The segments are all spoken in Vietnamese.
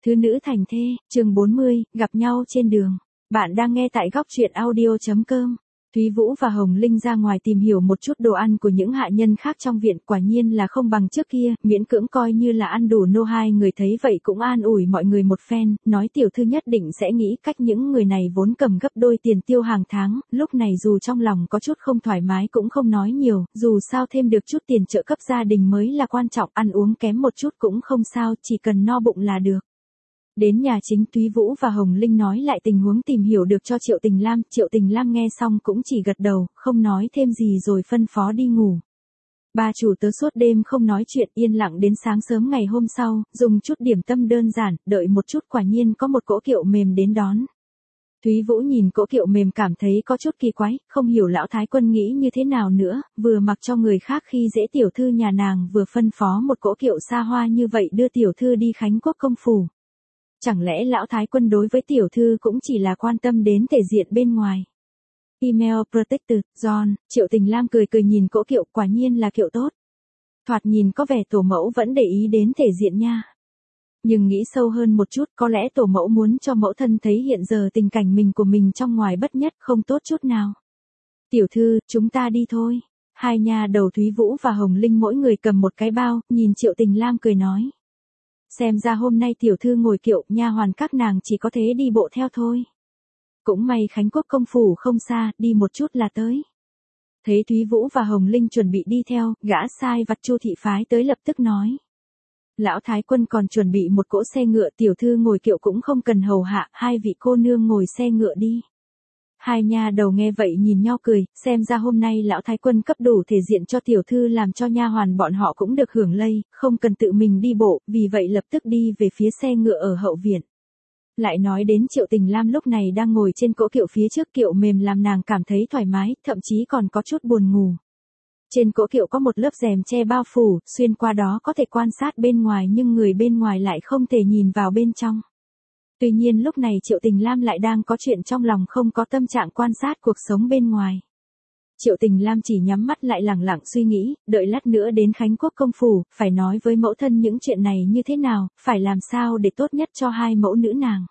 Thứ nữ thành thê, chương 40, gặp nhau trên đường. Bạn đang nghe tại góc truyện audio.com. Thúy Vũ và Hồng Linh ra ngoài tìm hiểu một chút đồ ăn của những hạ nhân khác trong viện, quả nhiên là không bằng trước kia, miễn cưỡng coi như là ăn đủ no. Hai người thấy vậy cũng an ủi mọi người một phen, nói tiểu thư nhất định sẽ nghĩ cách, những người này vốn cầm gấp đôi tiền tiêu hàng tháng, lúc này dù trong lòng có chút không thoải mái cũng không nói nhiều, dù sao thêm được chút tiền trợ cấp gia đình mới là quan trọng, ăn uống kém một chút cũng không sao, chỉ cần no bụng là được. Đến nhà chính, Thúy Vũ và Hồng Linh nói lại tình huống tìm hiểu được cho Triệu Tình Lam. Triệu Tình Lam nghe xong cũng chỉ gật đầu, không nói thêm gì rồi phân phó đi ngủ. Bà chủ tớ suốt đêm không nói chuyện, yên lặng đến sáng sớm ngày hôm sau, dùng chút điểm tâm đơn giản, đợi một chút quả nhiên có một cỗ kiệu mềm đến đón. Thúy Vũ nhìn cỗ kiệu mềm cảm thấy có chút kỳ quái, không hiểu lão thái quân nghĩ như thế nào nữa, vừa mặc cho người khác khi dễ tiểu thư nhà nàng, vừa phân phó một cỗ kiệu xa hoa như vậy đưa tiểu thư đi Khánh Quốc công phủ. Chẳng lẽ lão thái quân đối với tiểu thư cũng chỉ là quan tâm đến thể diện bên ngoài? Email Protected, John. Triệu Tình Lam cười cười nhìn cỗ kiệu, quả nhiên là kiệu tốt. Thoạt nhìn có vẻ tổ mẫu vẫn để ý đến thể diện nha. Nhưng nghĩ sâu hơn một chút, có lẽ tổ mẫu muốn cho mẫu thân thấy hiện giờ tình cảnh mình của mình trong ngoài bất nhất, không tốt chút nào. Tiểu thư, chúng ta đi thôi. Hai nha đầu Thúy Vũ và Hồng Linh mỗi người cầm một cái bao, nhìn Triệu Tình Lam cười nói. Xem ra hôm nay tiểu thư ngồi kiệu, nha hoàn các nàng chỉ có thế đi bộ theo thôi. Cũng may Khánh Quốc công phủ không xa, đi một chút là tới. Thấy Thúy Vũ và Hồng Linh chuẩn bị đi theo, gã sai vặt Chu thị phái tới lập tức nói. Lão thái quân còn chuẩn bị một cỗ xe ngựa, tiểu thư ngồi kiệu cũng không cần hầu hạ, hai vị cô nương ngồi xe ngựa đi. Hai nha đầu nghe vậy nhìn nhau cười, xem ra hôm nay lão thái quân cấp đủ thể diện cho tiểu thư, làm cho nha hoàn bọn họ cũng được hưởng lây, không cần tự mình đi bộ, vì vậy lập tức đi về phía xe ngựa ở hậu viện. Lại nói đến Triệu Tình Lam lúc này đang ngồi trên cỗ kiệu phía trước, kiệu mềm làm nàng cảm thấy thoải mái, thậm chí còn có chút buồn ngủ. Trên cỗ kiệu có một lớp rèm che bao phủ, xuyên qua đó có thể quan sát bên ngoài nhưng người bên ngoài lại không thể nhìn vào bên trong. Tuy nhiên lúc này Triệu Tình Lam lại đang có chuyện trong lòng, không có tâm trạng quan sát cuộc sống bên ngoài. Triệu Tình Lam chỉ nhắm mắt lại lẳng lặng suy nghĩ, đợi lát nữa đến Khánh Quốc công phủ, phải nói với mẫu thân những chuyện này như thế nào, phải làm sao để tốt nhất cho hai mẫu nữ nàng.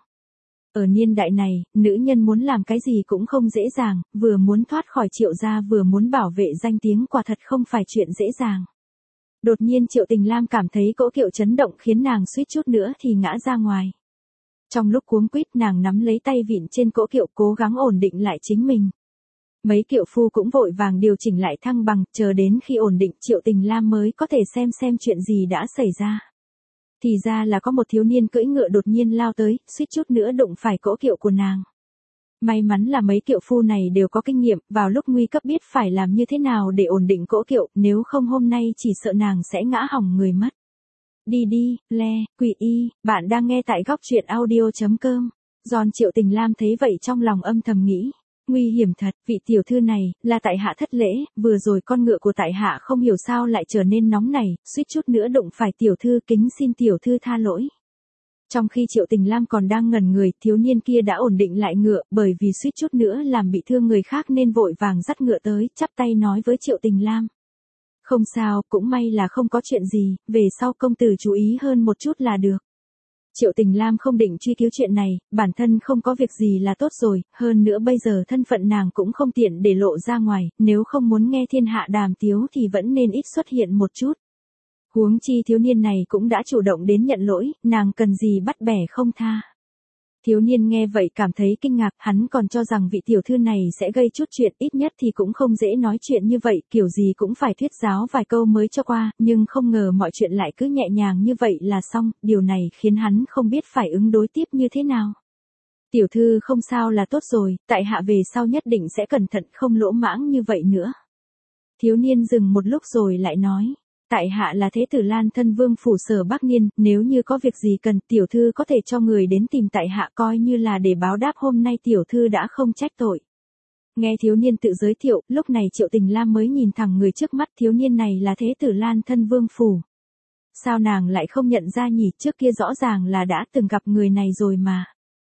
Ở niên đại này, nữ nhân muốn làm cái gì cũng không dễ dàng, vừa muốn thoát khỏi Triệu gia vừa muốn bảo vệ danh tiếng, quả thật không phải chuyện dễ dàng. Đột nhiên Triệu Tình Lam cảm thấy cỗ kiệu chấn động khiến nàng suýt chút nữa thì ngã ra ngoài. Trong lúc cuống quýt nàng nắm lấy tay vịn trên cỗ kiệu cố gắng ổn định lại chính mình. Mấy kiệu phu cũng vội vàng điều chỉnh lại thăng bằng, chờ đến khi ổn định Triệu Tình Lam mới có thể xem chuyện gì đã xảy ra. Thì ra là có một thiếu niên cưỡi ngựa đột nhiên lao tới, suýt chút nữa đụng phải cỗ kiệu của nàng. May mắn là mấy kiệu phu này đều có kinh nghiệm, vào lúc nguy cấp biết phải làm như thế nào để ổn định cỗ kiệu, nếu không hôm nay chỉ sợ nàng sẽ ngã hỏng người mất. Đi đi, le, quỷ y, bạn đang nghe tại góc truyện audio.com. Giòn. Triệu Tình Lam thấy vậy trong lòng âm thầm nghĩ. Nguy hiểm thật, vị tiểu thư này, là tại hạ thất lễ, vừa rồi con ngựa của tại hạ không hiểu sao lại trở nên nóng này, suýt chút nữa đụng phải tiểu thư, kính xin tiểu thư tha lỗi. Trong khi Triệu Tình Lam còn đang ngẩn người, thiếu niên kia đã ổn định lại ngựa, bởi vì suýt chút nữa làm bị thương người khác nên vội vàng dắt ngựa tới, chắp tay nói với Triệu Tình Lam. Không sao, cũng may là không có chuyện gì, về sau công tử chú ý hơn một chút là được. Triệu Tình Lam không định truy cứu chuyện này, bản thân không có việc gì là tốt rồi, hơn nữa bây giờ thân phận nàng cũng không tiện để lộ ra ngoài, nếu không muốn nghe thiên hạ đàm tiếu thì vẫn nên ít xuất hiện một chút. Huống chi thiếu niên này cũng đã chủ động đến nhận lỗi, nàng cần gì bắt bẻ không tha. Thiếu niên nghe vậy cảm thấy kinh ngạc, hắn còn cho rằng vị tiểu thư này sẽ gây chút chuyện, ít nhất thì cũng không dễ nói chuyện như vậy, kiểu gì cũng phải thuyết giáo vài câu mới cho qua, nhưng không ngờ mọi chuyện lại cứ nhẹ nhàng như vậy là xong, điều này khiến hắn không biết phải ứng đối tiếp như thế nào. Tiểu thư không sao là tốt rồi, tại hạ về sau nhất định sẽ cẩn thận không lỗ mãng như vậy nữa. Thiếu niên dừng một lúc rồi lại nói. Tại hạ là thế tử Lan thân vương phủ Sở Bắc Niên, nếu như có việc gì cần tiểu thư có thể cho người đến tìm tại hạ, coi như là để báo đáp hôm nay tiểu thư đã không trách tội. Nghe thiếu niên tự giới thiệu, lúc này Triệu Tình Lam mới nhìn thẳng người trước mắt, thiếu niên này là thế tử Lan thân vương phủ. Sao nàng lại không nhận ra nhỉ, trước kia rõ ràng là đã từng gặp người này rồi mà.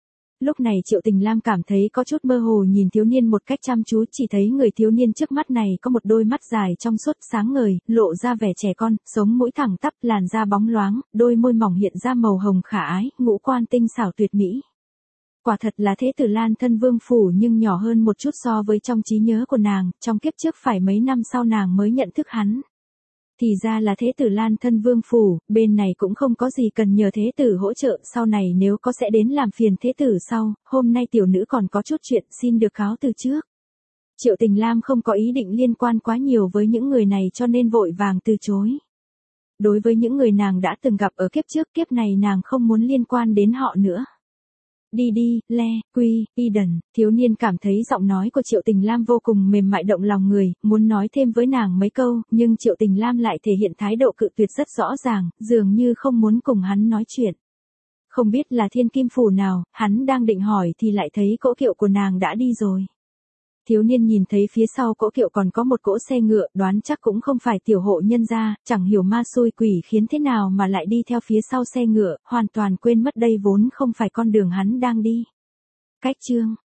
Lúc này Triệu Tình Lam cảm thấy có chút mơ hồ nhìn thiếu niên một cách chăm chú, chỉ thấy người thiếu niên trước mắt này có một đôi mắt dài trong suốt sáng ngời, lộ ra vẻ trẻ con, sống mũi thẳng tắp, làn da bóng loáng, đôi môi mỏng hiện ra màu hồng khả ái, ngũ quan tinh xảo tuyệt mỹ. Quả thật là thế tử Lan thân vương phủ nhưng nhỏ hơn một chút so với trong trí nhớ của nàng, trong kiếp trước phải mấy năm sau nàng mới nhận thức hắn. Thì ra là thế tử Lan thân vương phủ, bên này cũng không có gì cần nhờ thế tử hỗ trợ, sau này nếu có sẽ đến làm phiền thế tử sau, hôm nay tiểu nữ còn có chút chuyện xin được cáo từ trước. Triệu Tình Lam không có ý định liên quan quá nhiều với những người này cho nên vội vàng từ chối. Đối với những người nàng đã từng gặp ở kiếp trước, kiếp này nàng không muốn liên quan đến họ nữa. Đi đi, Le, Quy, Eden, thiếu niên cảm thấy giọng nói của Triệu Tình Lam vô cùng mềm mại động lòng người, muốn nói thêm với nàng mấy câu, nhưng Triệu Tình Lam lại thể hiện thái độ cự tuyệt rất rõ ràng, dường như không muốn cùng hắn nói chuyện. Không biết là thiên kim phủ nào, hắn đang định hỏi thì lại thấy cỗ kiệu của nàng đã đi rồi. Thiếu niên nhìn thấy phía sau cỗ kiệu còn có một cỗ xe ngựa, đoán chắc cũng không phải tiểu hộ nhân gia, chẳng hiểu ma xui quỷ khiến thế nào mà lại đi theo phía sau xe ngựa, hoàn toàn quên mất đây vốn không phải con đường hắn đang đi. Cách chương